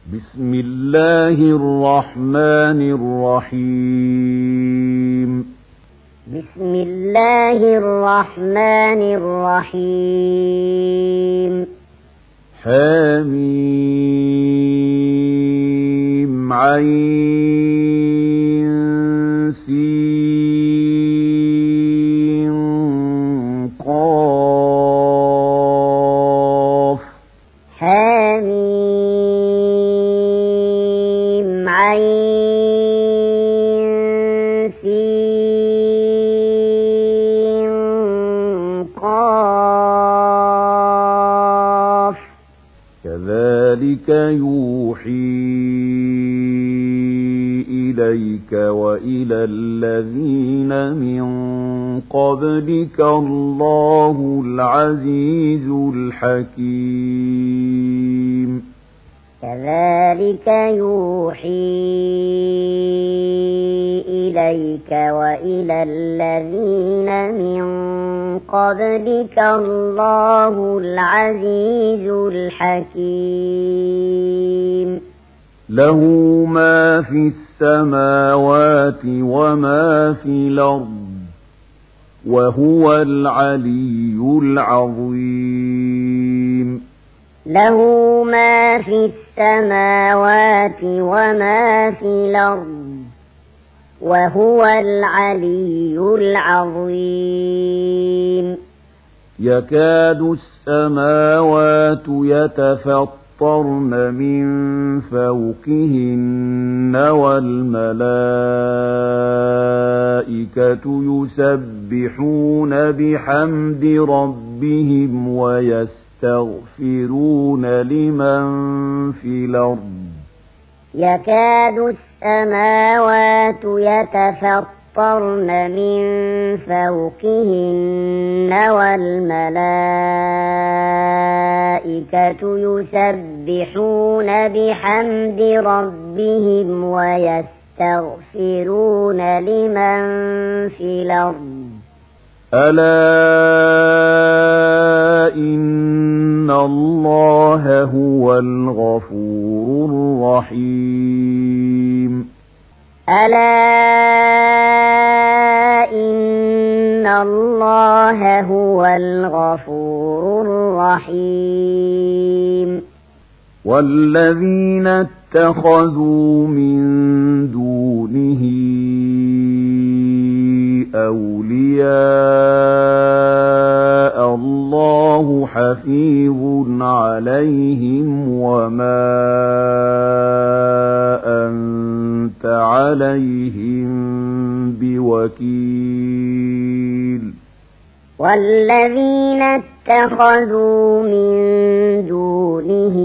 بسم الله الرحمن الرحيم بسم الله الرحمن الرحيم حميم عين سين قاف حميم عين سين قاف كذلك يوحي إليك وإلى الذين من قبلك الله العزيز الحكيم كذلك يوحي إليك وإلى الذين من قبلك الله العزيز الحكيم له ما في السماوات وما في الأرض وهو العلي العظيم له ما في السماوات وما في الأرض وهو العلي العظيم يكاد السماوات يتفطرن من فوقهن والملائكة يسبحون بحمد ربهم ويستغفرون لمن في الأرض يكاد السماوات يتفطرن من فوقهن والملائكة يسبحون بحمد ربهم ويستغفرون لمن في الأرض ألا إن الله هو الغفور الرحيم ألا إن الله هو الغفور الرحيم والذين اتخذوا من دونه أولياء الله حفيظ عليهم وما أنت عليهم بوكيل والذين اتخذوا من دونه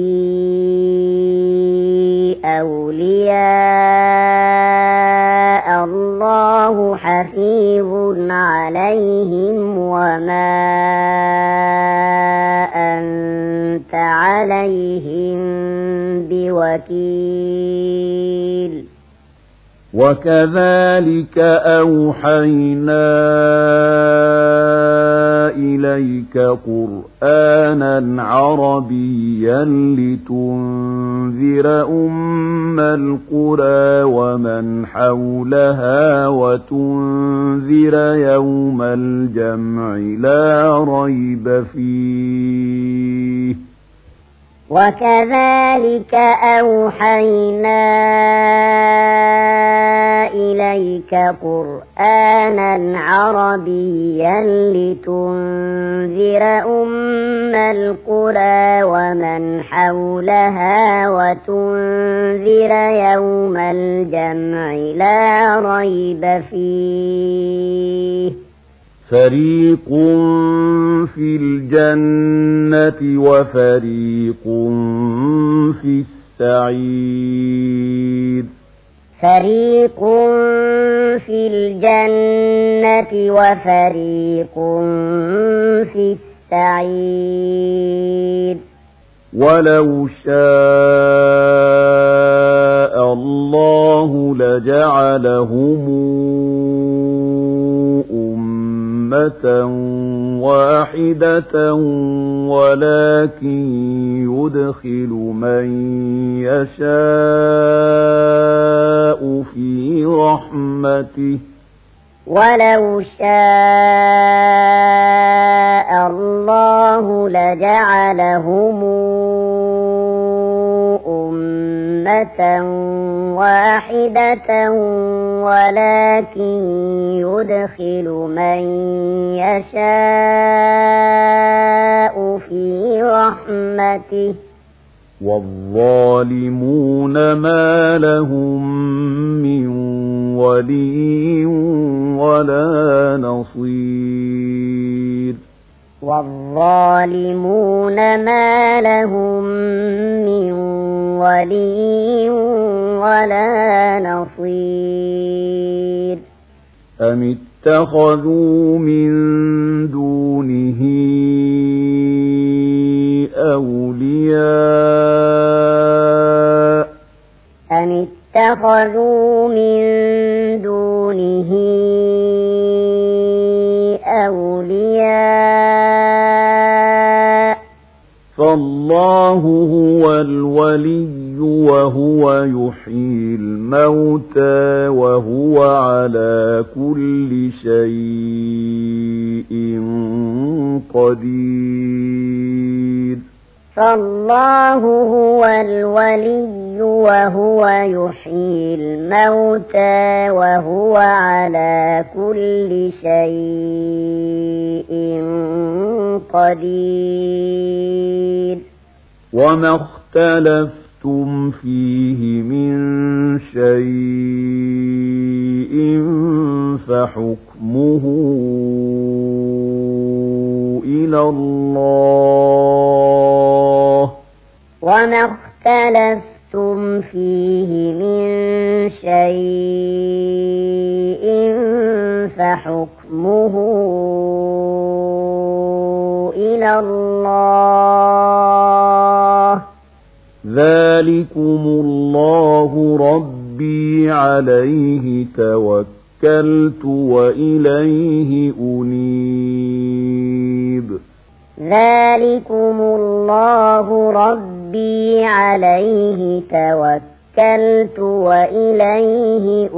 أولياء الله حفيظ عليهم وما أنت عليهم بوكيل وكذلك أوحينا إليك قرآنا عربيا لتنذر أم القرى ومن حولها وتنذر يوم الجمع لا ريب فيه وكذلك أوحينا إليك قرآنا عربيا لتنذر أم القرى ومن حولها وتنذر يوم الجمع لا ريب فيه فريق في الجنة وفريق في السعير فريق في الجنة وفريق في السعير ولو شاء الله لجعلهم أمة واحدة ولكن يدخل من يشاء في رحمته ولو شاء الله لجعلهم أمة واحدة ولكن يدخل من يشاء في رحمته والظالمون ما لهم من ولي ولا نصير والظالمون ما لهم من ولي ولا نصير أم اتخذوا من دونه أولياء أم اتخذوا من دونه أولياء فالله هو الولي وهو يحيي الموتى وهو على كل شيء قدير فالله هو الولي وهو يحيي الموتى وهو على كل شيء قدير وما اختلفتم فيه من شيء فحكمه إلى الله وما اختلفتم فيه من شيء فحكمه إلى الله ذلكم الله ربي عليه توكلت وإليه أنيب ذلكم الله ربي عليه توكلت وإليه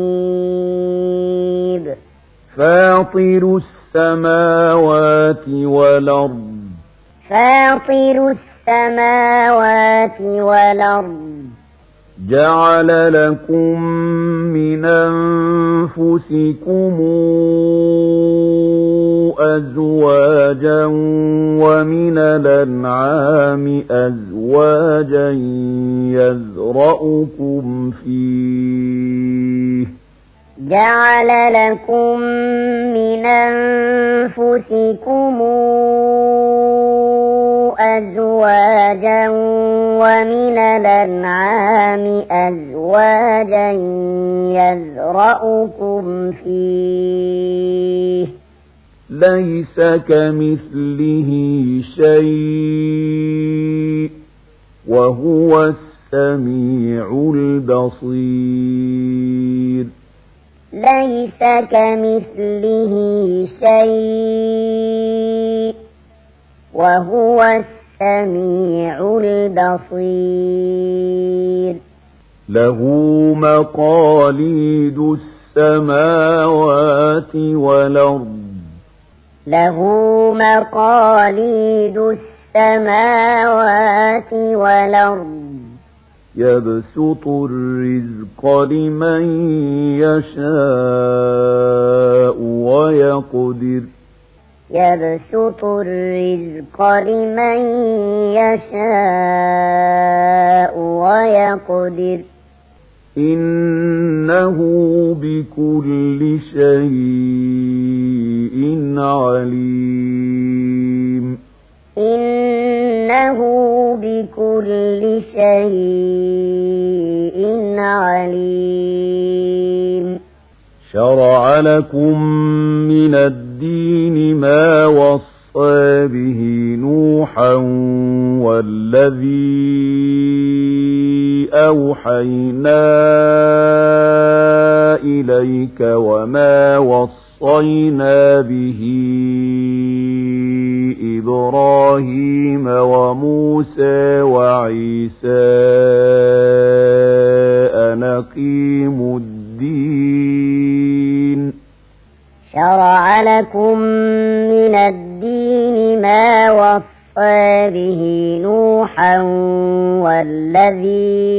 أنيب فاطر السماوات والأرض فاطر السماوات والأرض جعل لكم من أنفسكم أزواجا ومن الأنعام أزواجا يذرأكم فيه جعل لكم من أنفسكم أزواجا ومن الأنعام أزواجا يذرأكم فيه ليس كمثله شيء وهو السميع البصير ليس كمثله شيء وهو السميع البصير له مقاليد السماوات والأرض له مقاليد السماوات والأرض يبسط الرزق لمن يشاء ويقدر يبسط الرزق لمن يشاء ويقدر إنه بكل شيء عليم إنه بكل شيء عليم شرع لكم من الدين ما وصى به نوحا والذي أوحينا إليك إليك وما وصينا به إبراهيم وموسى وعيسى أن أقيموا الدين شرع لكم من الدين ما وصى به نوحا والذي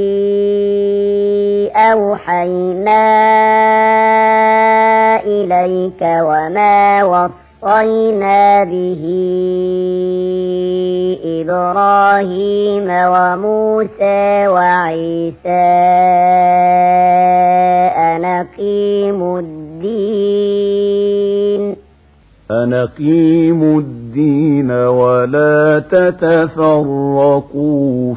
أوحينا إليك وما وصينا به إبراهيم وموسى وعيسى أن أقيموا الدين ولا تتفرقوا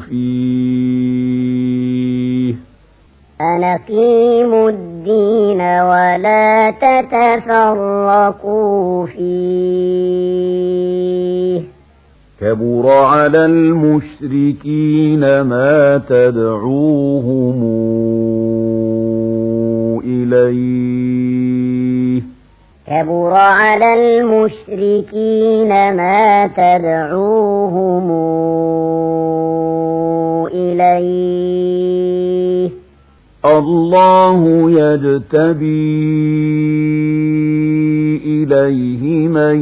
فيه كبر على المشركين ما تدعوهم إليه الله يجتبي إليه من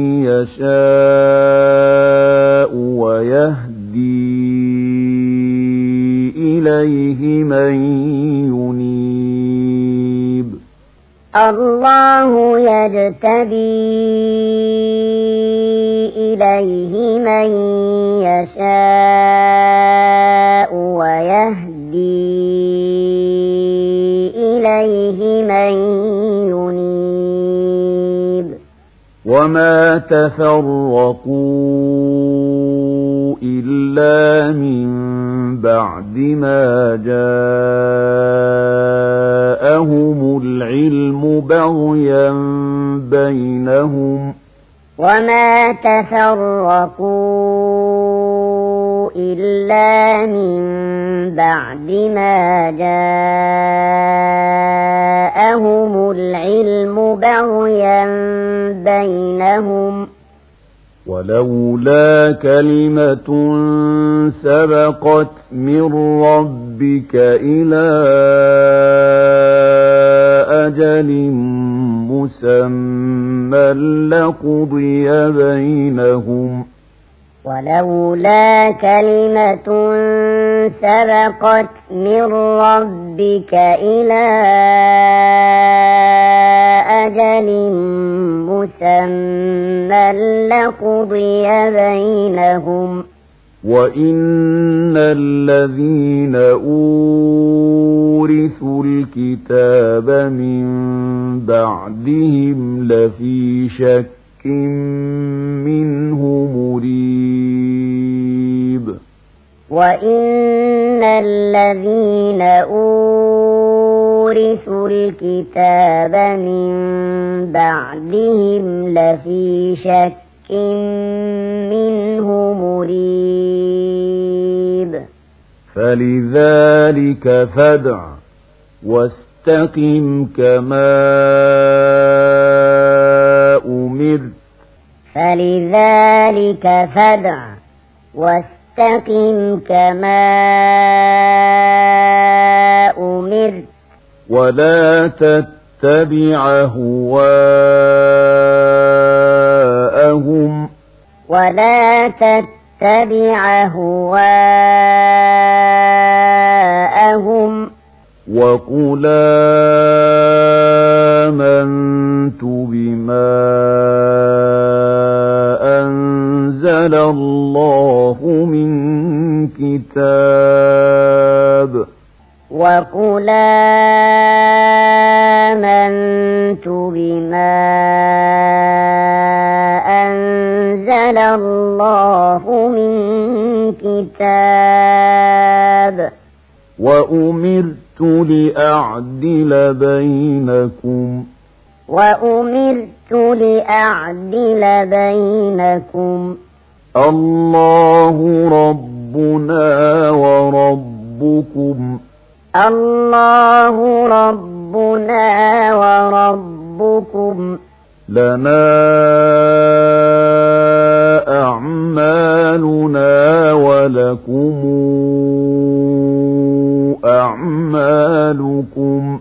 يشاء ويهدي إليه من ينيب الله يجتبي إليه من يشاء ويهدي إليه من ينيب وما تفرقوا إلا من بعد ما جاءهم العلم بغيا بينهم وما تفرقوا إلا من بعد ما جاءهم العلم بغيا بينهم ولولا كلمة سبقت من ربك إلى أجل مسمى لقضي بينهم ولولا كلمة سبقت من ربك إلى أجل مسمى لقضي بينهم وإن الذين أورثوا الكتاب من بعدهم لفي شك منه مريب وإن الذين أورثوا الكتاب من بعدهم لفي شك منه مريب فلذلك فادع واستقم كما أمرت ولا تتبع هواءهم وقل آمنت بما أنزل الله من كتاب وأمرت لأعدل بينكم الله ربنا وربكم لنا أعمالنا ولكم أعمالكم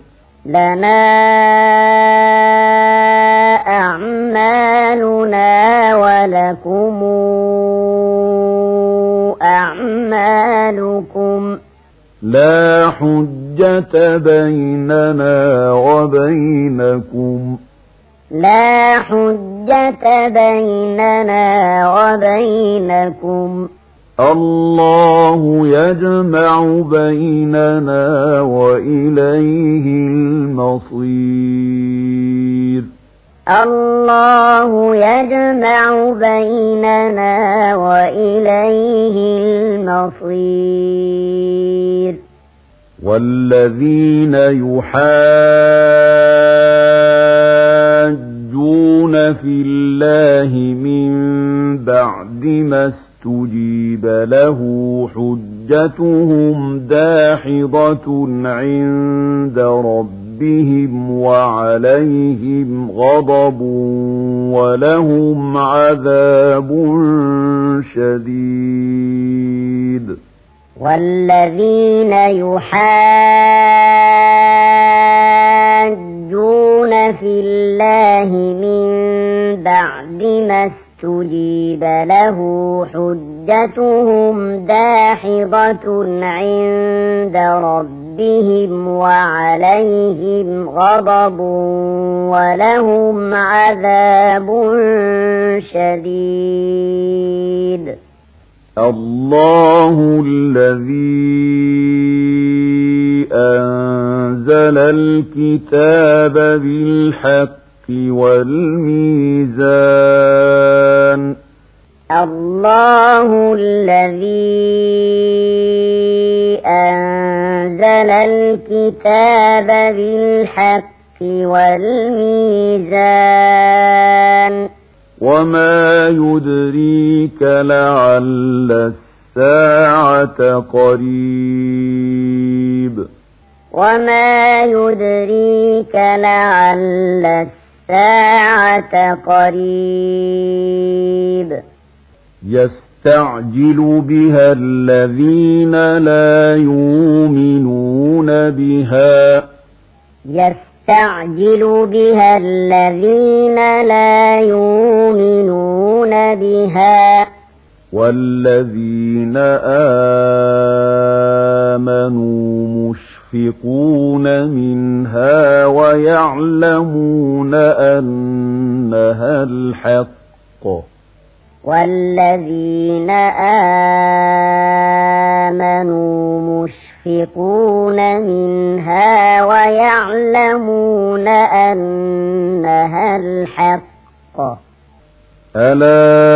ولكم أعمالكم لا حجة بيننا وبينكم الله يجمع بيننا وإليه المصير والذين يحاجون في الله من بعد ما استجيب له حجتهم داحضة عند ربهم وعليهم غضب ولهم عذاب شديد والذين يحاجون في الله من بعد ما استجيب له حجتهم داحضة عند ربهم وعليهم غضب ولهم عذاب شديد الله الذي أنزل الكتاب بالحق والميزان الله الذي أنزل الكتاب بالحق والميزان وما يدريك لعل الساعة قريب وما يدريك لعل الساعة قريب يستعجل بها الذين لا يؤمنون بها يستعجل بها الذين لا يؤمنون بها والذين آمنوا مشفقون منها ويعلمون أنها الحق والذين آمنوا مشفقون منها ويعلمون أنها الحق ألا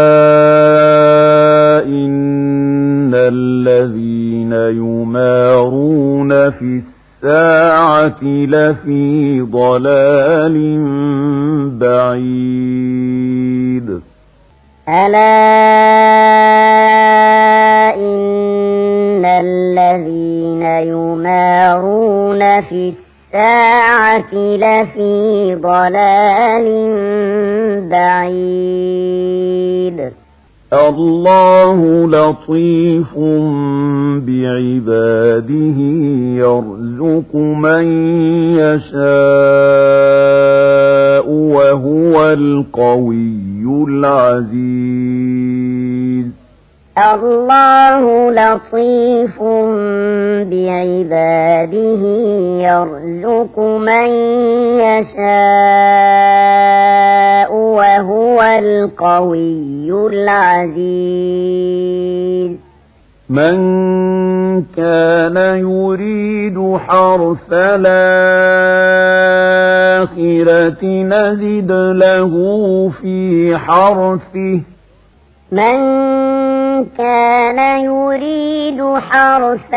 إن الذين يمارون في الساعة لفي ضلال بعيد ألا إن الذين يمارون في الساعة لفي ضلال بعيد الله لطيف بعباده يرزق من يشاء وهو القوي العزيز الله لطيف بعباده يرزق من يشاء وهو القوي العزيز من كان يريد حرث الآخرة نزد له في حرثه من كان يريد حرث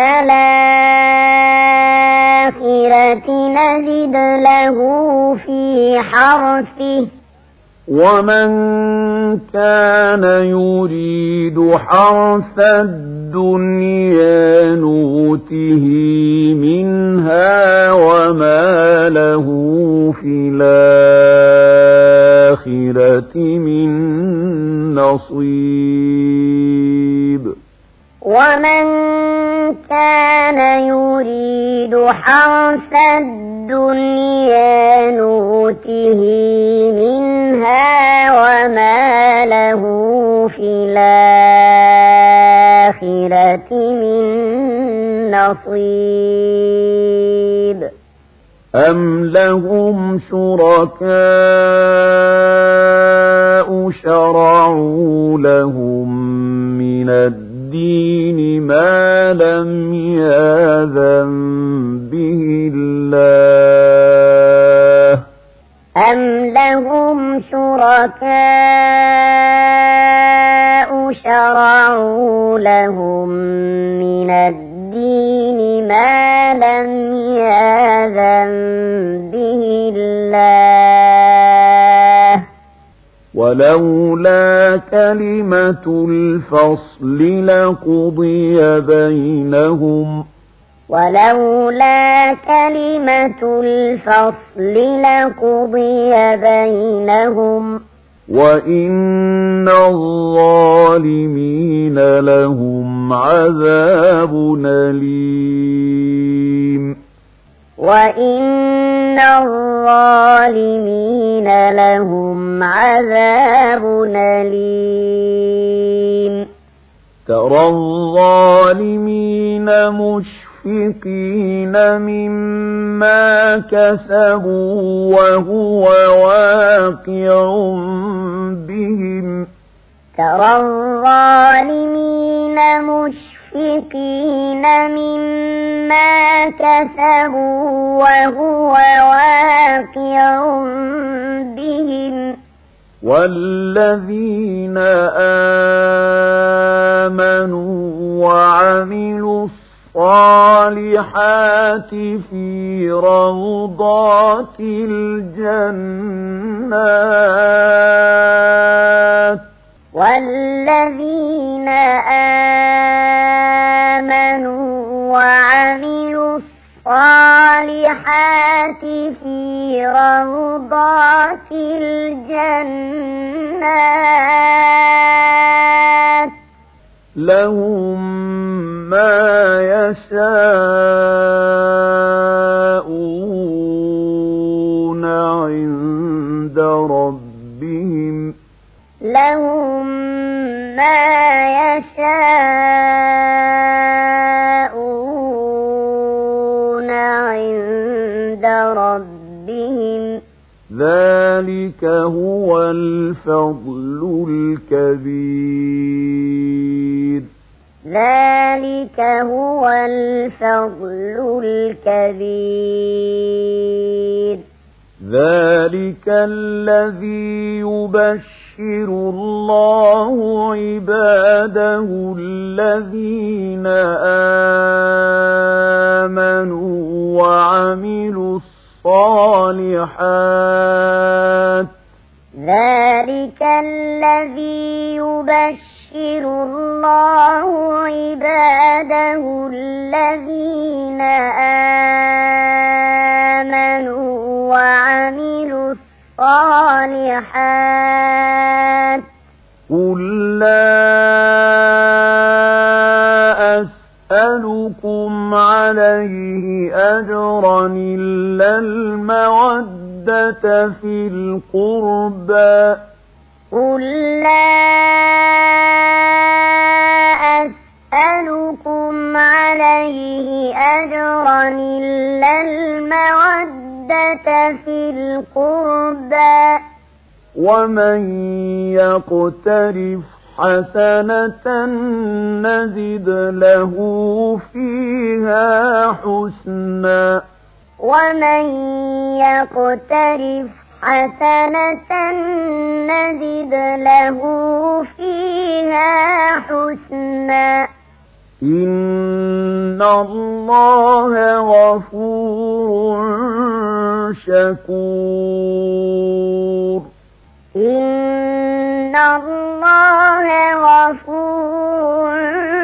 الآخرة نزد له في حرثه ومن كان يريد حرث الدنيا نوته منها وما له في الآخرة من نصيب يريد حرث الدنيا نؤته منها وما له في الآخرة من نصيب أم لهم شركاء شرعوا لهم من الدين ما لم يأذن به الله أم لهم شركاء شرعوا لهم من الدين ما لم يأذن به الله ولولا كلمة الفصل لقضي بينهم ولولا كلمة الفصل لقضي بينهم وإن الظالمين لهم عذاب أليم وإن الظالمين لهم عذاب أليم ترى الظالمين مشفقين مما كسبوا وهو واقع بهم ترى الظالمين مشفقين مما كسبوا وهو واقع بهم والذين آمنوا وعملوا الصالحات في روضات الجنات والذين آمنوا وعملوا الصالحات في روضات الجنات لهم ما يشاءون عند ربهم لهم ما يشاءون عند ربهم ذلك هو الفضل الكبير ذلك هو الفضل الكبير ذلك الذي يبشر الله عباده الذين آمنوا وعملوا الصالحات ذلك الذي يبشر الله عباده الذين آمنوا وعملوا الصالحات قل لا أسألكم عليه أجرا إلا المودة في القربى قل لا أسألكم عليه أجرا إلا المودة في القربى ومن يقترف حسنة نزد له فيها حسنا ومن يقترف حسنة نزد له فيها حسنا إن الله غفور شكور إن الله غفور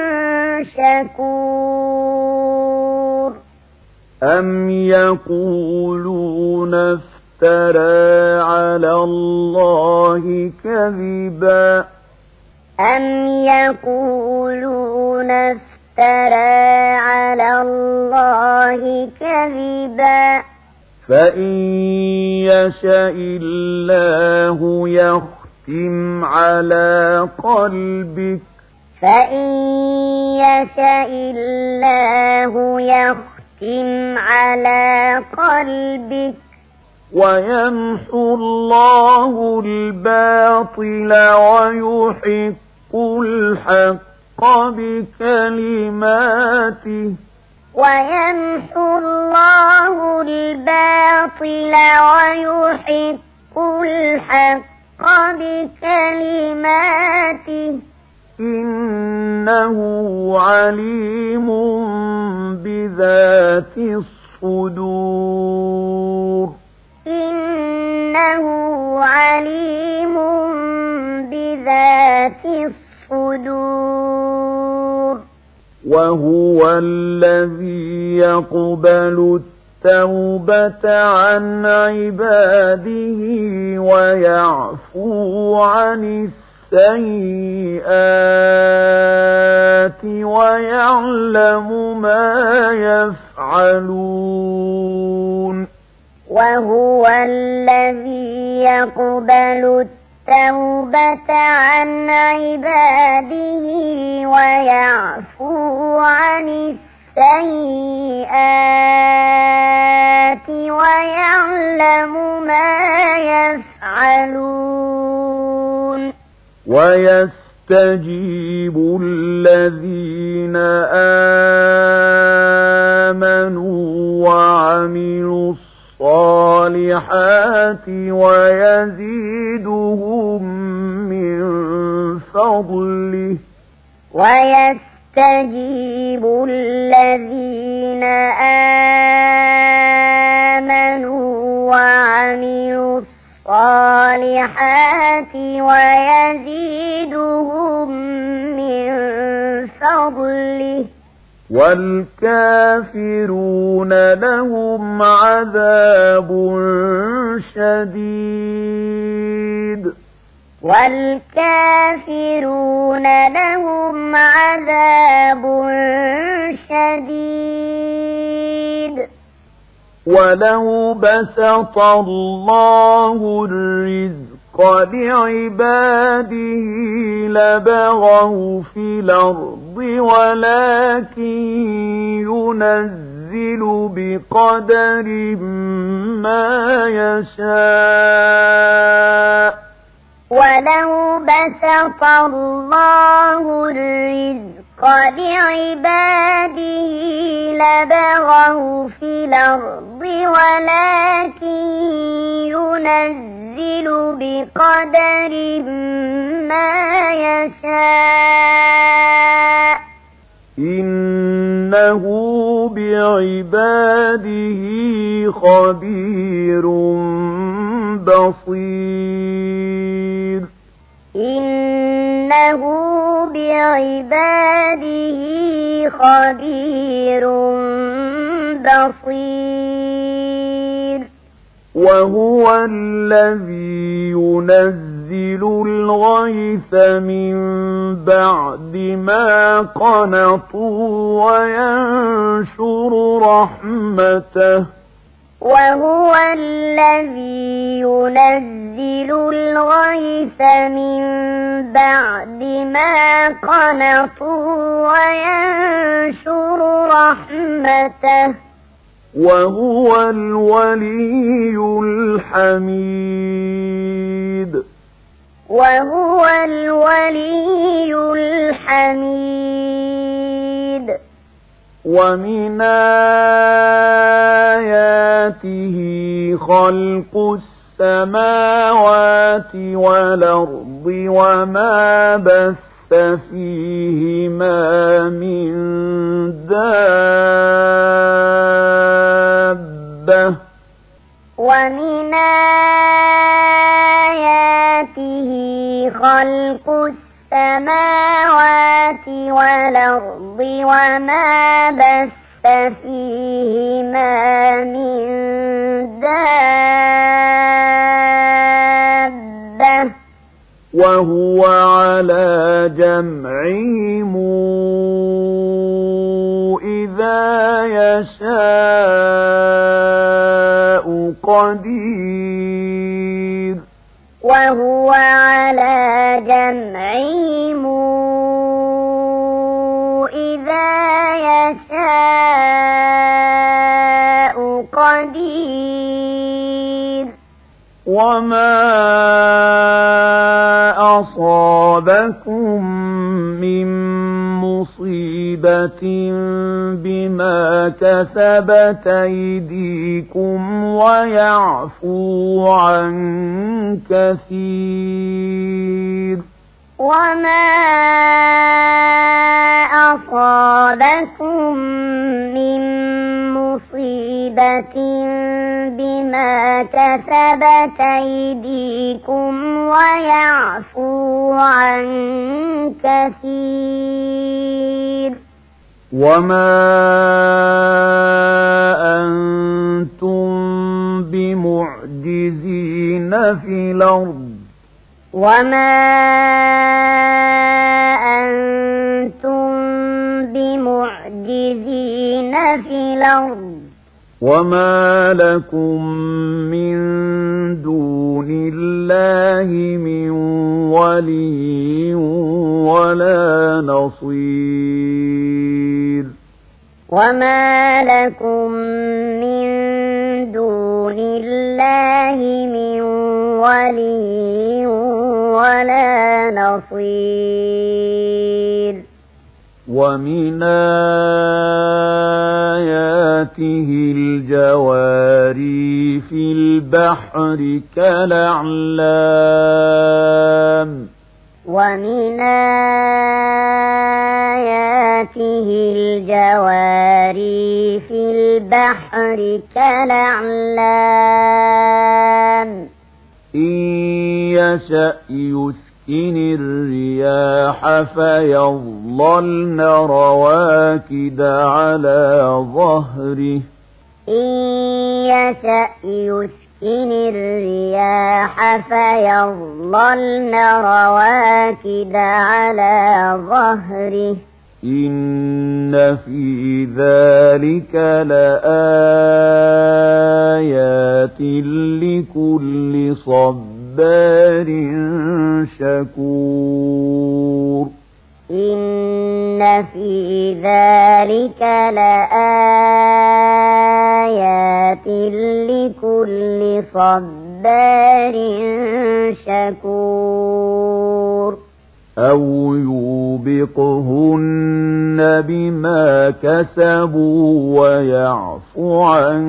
شكور أم يقولون افترى على الله كذبا أم يقولون افترى افترى على الله كذبا فإن يشأ الله يختم على قلبك فإن يشأ الله يختم على قلبك ويمحو الله الباطل ويحق الحق بكلماته ويمحو الله الباطل ويحق الحق بكلماته إنه عليم بذات الصدور إنه عليم بذات الصدور وهو الذي يقبل التوبة عن عباده ويعفو عن السيئات ويعلم ما يفعلون وهو الذي يقبل التوبة عن عباده ويعفو عن السيئات ويعلم ما يفعلون ويستجيب الذين آمنوا وعملوا الصالحات ويزيدهم من فضله ويستجيب الذين آمنوا وعملوا الصالحات ويزيدهم من فضله والكافرون لهم عذاب شديد والكافرون لهم عذاب شديد ولو بسط الله الرزق لعباده لبغوا في الأرض ولكن ينزل بقدر ما يشاء ولو بسط الله الرزق لعباده لبغوا في الأرض ولكن ينزل بقدر ما يشاء إنه بعباده خبير بصير إنه بعباده خبير بصير وهو الذي ينزل الغيث من بعد ما قنطوا وينشر رحمته وهو الذي ينزل الغيث من بعد ما قنطوا وينشر رحمته وهو الولي الحميد وهو الولي الحميد ومن آياته خلق السماوات والأرض وما بث فيهما من دابة ومن آياته خلق السماوات والأرض وما بث فيهما من دابة وهو على جمعهم يشاء قدير وهو على جمعهم إذا يشاء قدير وما أصابكم من مصيبة بما كسبت أيديكم ويعفو عن كثير وما أصابكم من مصيبة بما كسبت أيديكم ويعفو عن كثير وما أنتم بمعجزين في الأرض وما أنتم بمعجزين في الأرض وما لكم من دون الله من ولي ولا نصير وما لكم من دون الله من ولي ولا نصير ومن آياته الجواري في البحر كالأعلام ومن آياته الجواري في البحر كالأعلام إن يشأ يسكن الرياح فيظللن رواكد على ظهره إن يشأ يسكن الرياح فيظللن رواكد على ظهره إن في ذلك لآيات لكل صبار شكور إن في ذلك لآيات لكل صبار شكور أو يوبقهن بما كسبوا ويعفو عن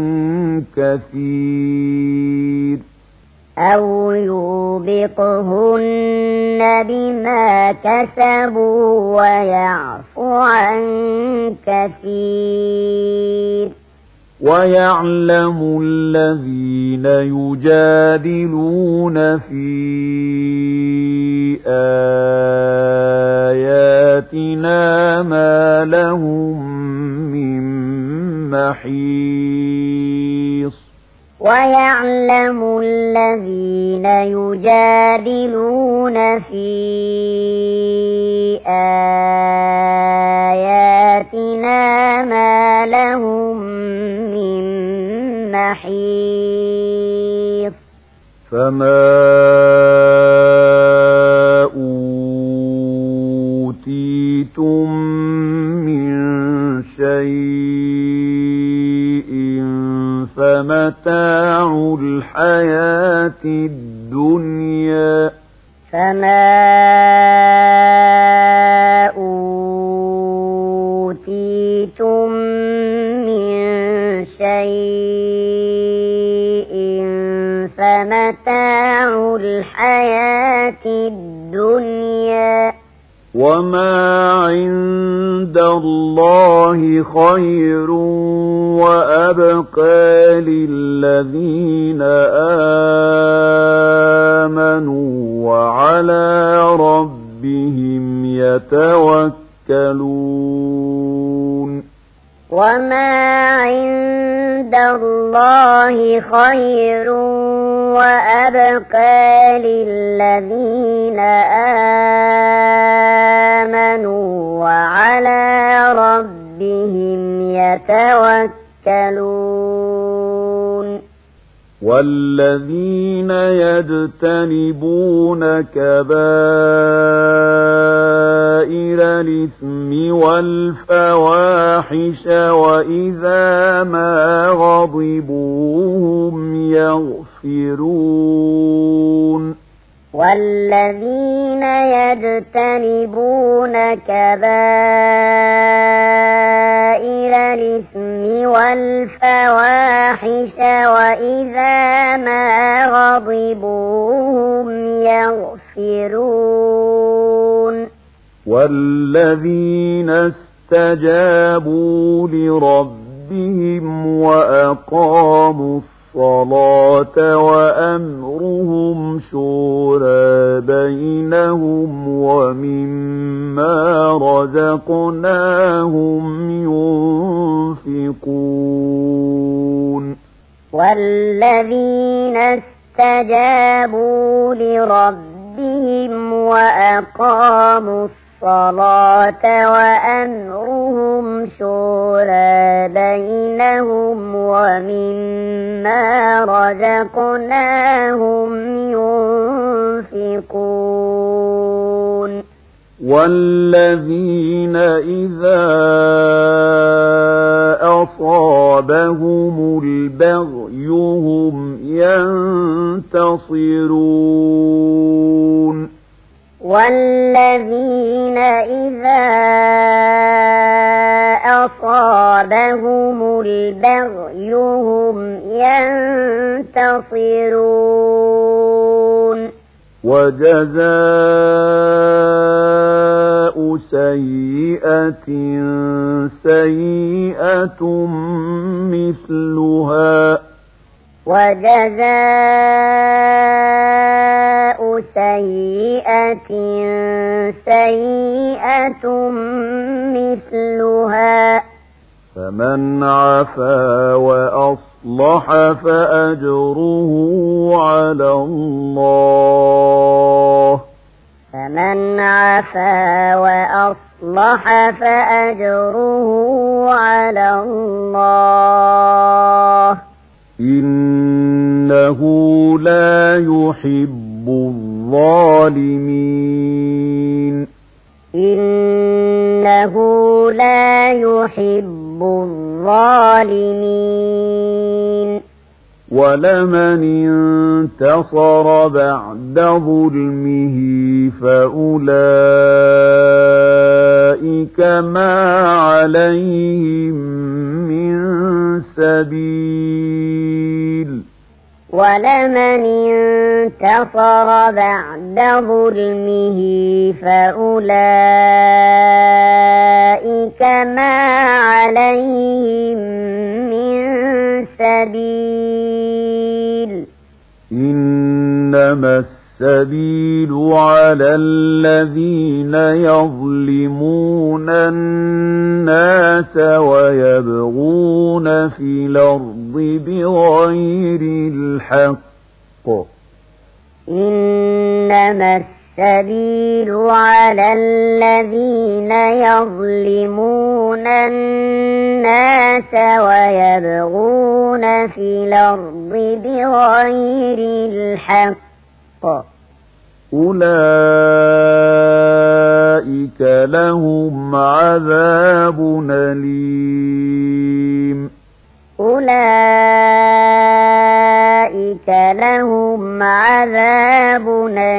كثير أو يوبقهن بما كسبوا ويعفو عن كثير ويعلم الذين يجادلون في آياتنا ما لهم من محيص ويعلم الذين يجادلون في آياتنا ما لهم من محيص فما أوتيتم من شيء فمتاع الحياة الدنيا أوتيتم من شيء فمتاع الحياة الدنيا وما عند الله خير وأبقى للذين آمنوا وعلى ربهم يتوكلون وما عند الله خير وأبقى للذين آمنوا وعلى ربهم ربهم يتوكلون والذين يجتنبون كبائر الإثم والفواحش وإذا ما غضبوا هم يغفرون والذين يجتنبون كبائر الإثم والفواحش وإذا ما غضبوا هم يغفرون والذين استجابوا لربهم وأقاموا الصلاة وأمرهم شورى بينهم ومما رزقناهم ينفقون والذين استجابوا لربهم وأقاموا الصلاة وأمرهم شورى بينهم ومما رزقناهم ينفقون والذين إذا أصابهم البغي هم ينتصرون والذين إذا أصابهم البغي هم ينتصرون وجزاء سيئة سيئة مثلها وجزاء سيئة سيئة مثلها فمن عفا وأصلح فأجره على الله فمن عفا وأصلح فأجره على الله إنه لا يحب الظالمين إنه لا يحب الظالمين ولمن انتصر بعد ظلمه فأولئك ما عليهم من سبيل ولمن انتصر بعد ظلمه فأولئك ما عليهم من سبيل إنما السبيل على الذين يظلمون الناس ويبغون في الأرض بغير الحق إنما السبيل على الذين يظلمون الناس ويبغون في الأرض بغير الحق أولئك لهم عذاب أليم أولئك لهم عذاب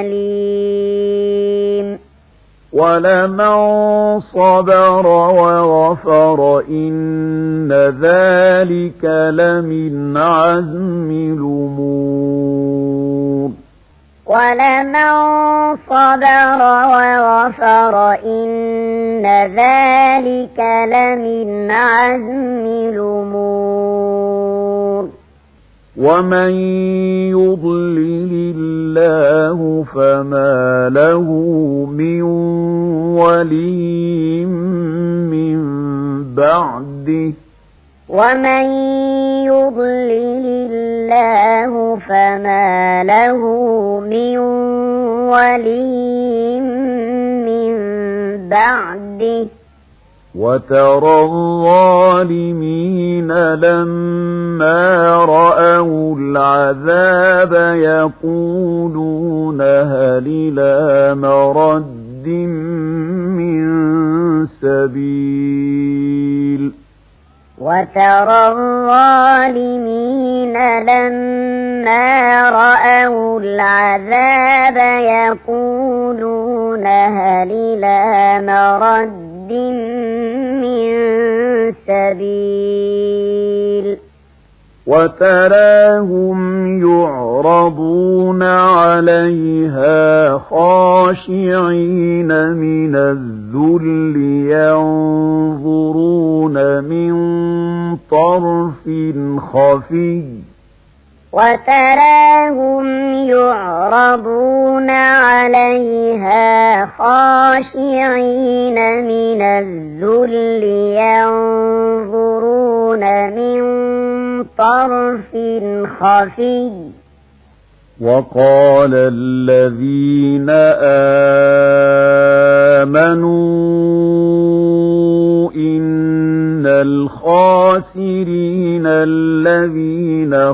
أليم ولمن صبر وغفر إن ذلك لمن عزم الأمور ولمن صبر وغفر إن ذلك لمن عزم الأمور ومن يضلل الله فما له من ولي من بعده ومن يضلل الله فما له من ولي من بعده وترى الظالمين لما رأوا العذاب يقولون هل إلى مرد من سبيل وترى الظالمين لما رأوا العذاب يقولون هل إلى مرد من سبيل وتراهم يعرضون عليها خاشعين من الذل ينظرون من طرف خفي وتراهم يعرضون عليها خاشعين من الذل ينظرون من طرف خفي وقال الذين آمنوا إن الخاسرين الذين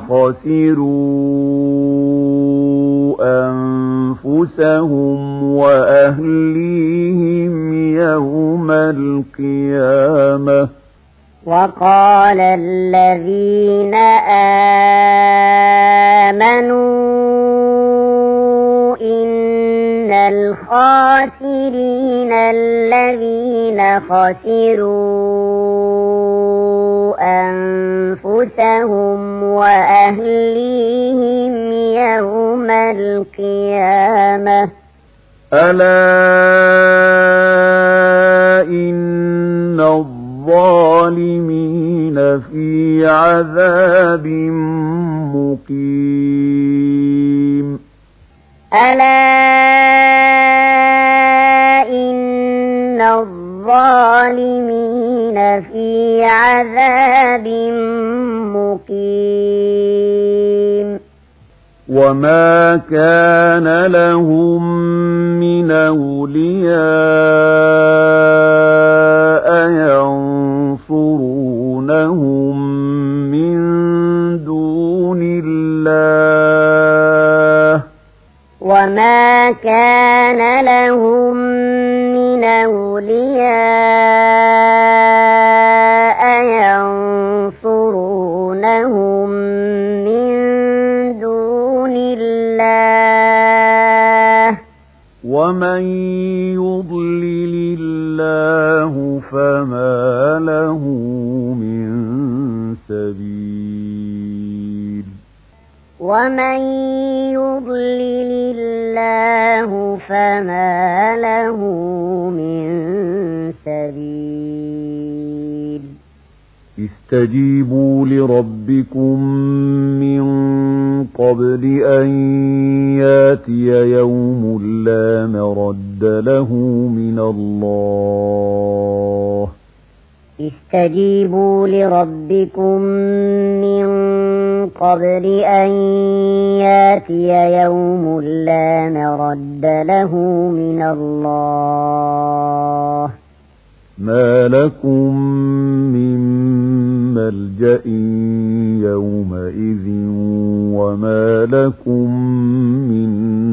خسروا أنفسهم وأهليهم يوم القيامة وقال الذين آمنوا إن الخاسرين الذين خسروا أنفسهم وأهليهم يوم القيامة ألا إن الظالمين في عذاب مقيم ألا إن الظالمين في عذاب مقيم وما كان لهم من أولياء ينصرونهم من دون الله وما كان لهم من أولياء ينصرونهم من دون الله ومن يضلل الله فما له من سبيل ومن يضلل الله فما له من سبيل استجيبوا لربكم من قبل أن ياتي يوم لا مرد له من الله استجيبوا لربكم من قبل أن ياتي يوم لا مرد له من الله ما لكم من ملجأ يومئذ وما لكم من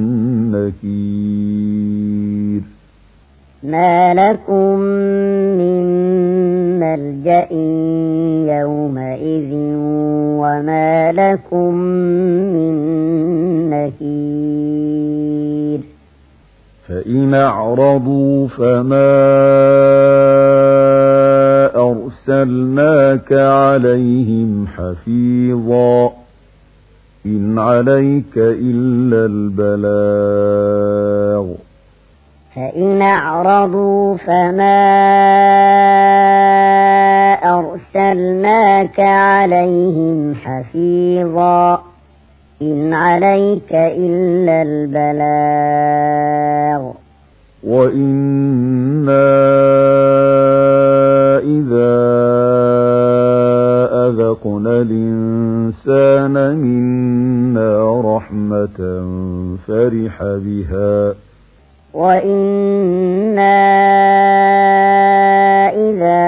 نكير ما لكم من ملجأ يومئذ وما لكم من نكير فإن أعرضوا فما أرسلناك عليهم حفيظا إن عليك إلا البلاغ فإن أعرضوا فما أرسلناك عليهم حفيظا إن عليك إلا البلاغ وإنا إذا أذقنا الإنسان منا رحمة فرح بها وإنا إذا وإذا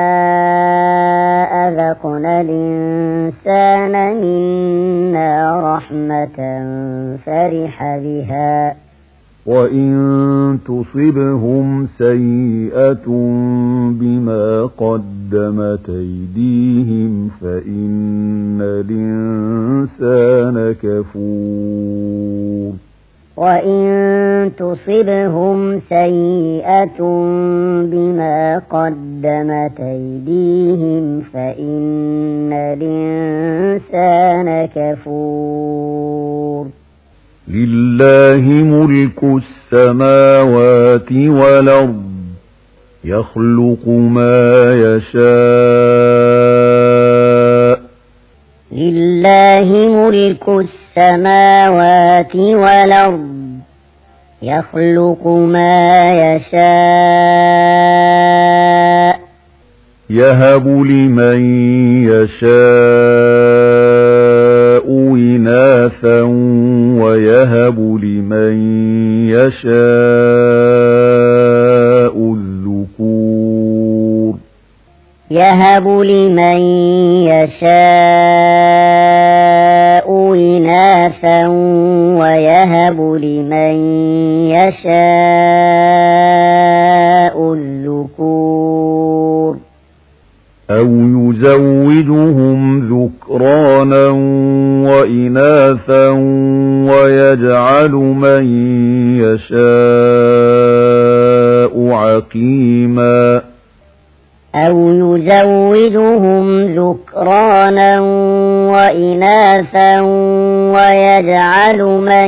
أذقنا الإنسان منا رحمة فرح بها وإن تصبهم سيئة بما قدمت أيديهم فإن الإنسان كفور وإن تصبهم سيئة بما قدمت أيديهم فإن الإنسان كفور لله ملك السماوات والأرض يخلق ما يشاء لله ملك السماوات والأرض يخلق ما يشاء يهب لمن يشاء إناثا ويهب لمن يشاء الذكور يهب لمن يشاء إناثا ويهب لمن يشاء الذكور أو يزوجهم ذكرانا وإناثا ويجعل من يشاء عقيما أو يزوجهم ذكرانا وإناثا ويجعل من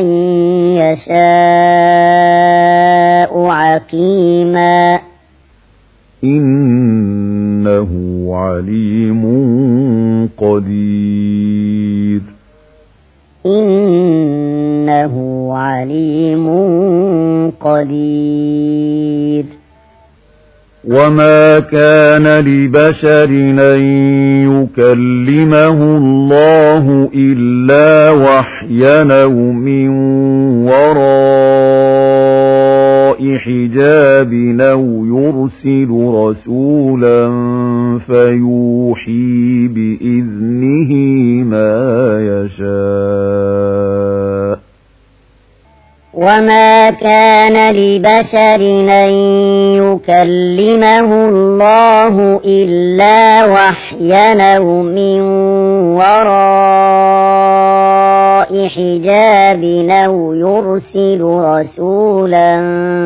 يشاء عقيما إنه عليم قدير إنه عليم قدير وما كان لبشر أن يكلمه الله إلا وحيا أو من وراء حجاب أو يرسل رسولا فيوحي بإذنه ما يشاء وما كان لبشر أن يكلمه الله إلا وحيا أو من وراء حجاب أو يرسل رسولا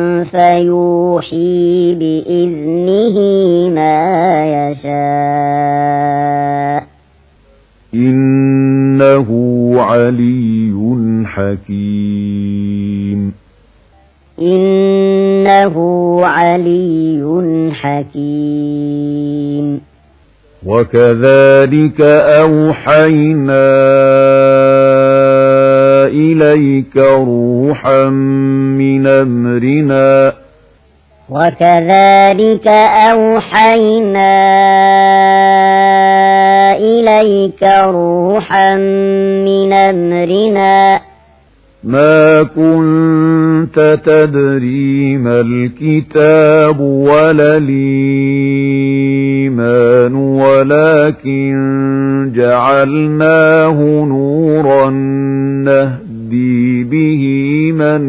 فيوحي بإذنه ما يشاء إنه علي حكيم إنه علي حكيم وكذلك أوحينا إليك روحا من أمرنا وكذلك أوحينا إليك روحا من أمرنا ما كنت تدري ما الكتاب ولا الإيمان ولكن جعلناه نورا نهدي به من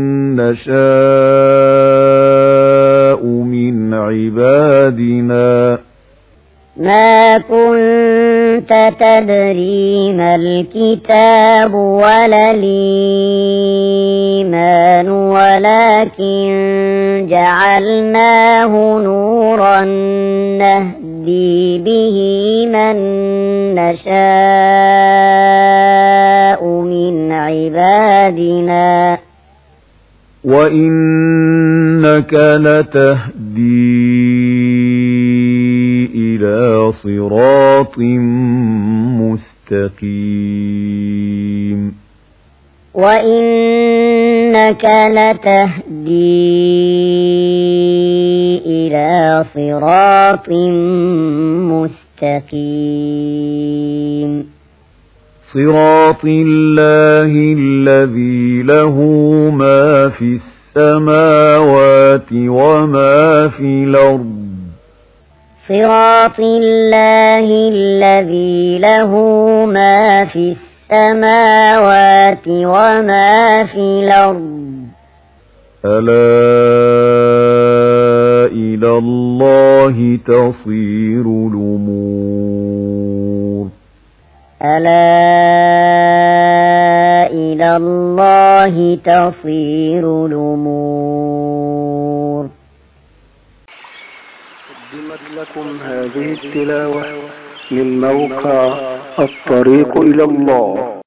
نشاء من عبادنا ما كنت تدري ما الكتاب ولا الإيمان ولكن جعلناه نورا نهدي به من نشاء من عبادنا وإنك لتهدي إلى صراط مستقيم وإنك لتهدي إلى صراط مستقيم صراط الله الذي له ما في السماوات وما في الأرض صراط الله الذي له ما في السماوات وما في الأرض ألا إلى الله تصير الأمور ألا إلى الله تصير الأمور. قدمت لكم هذه التلاوة من موقع الطريق إلى الله.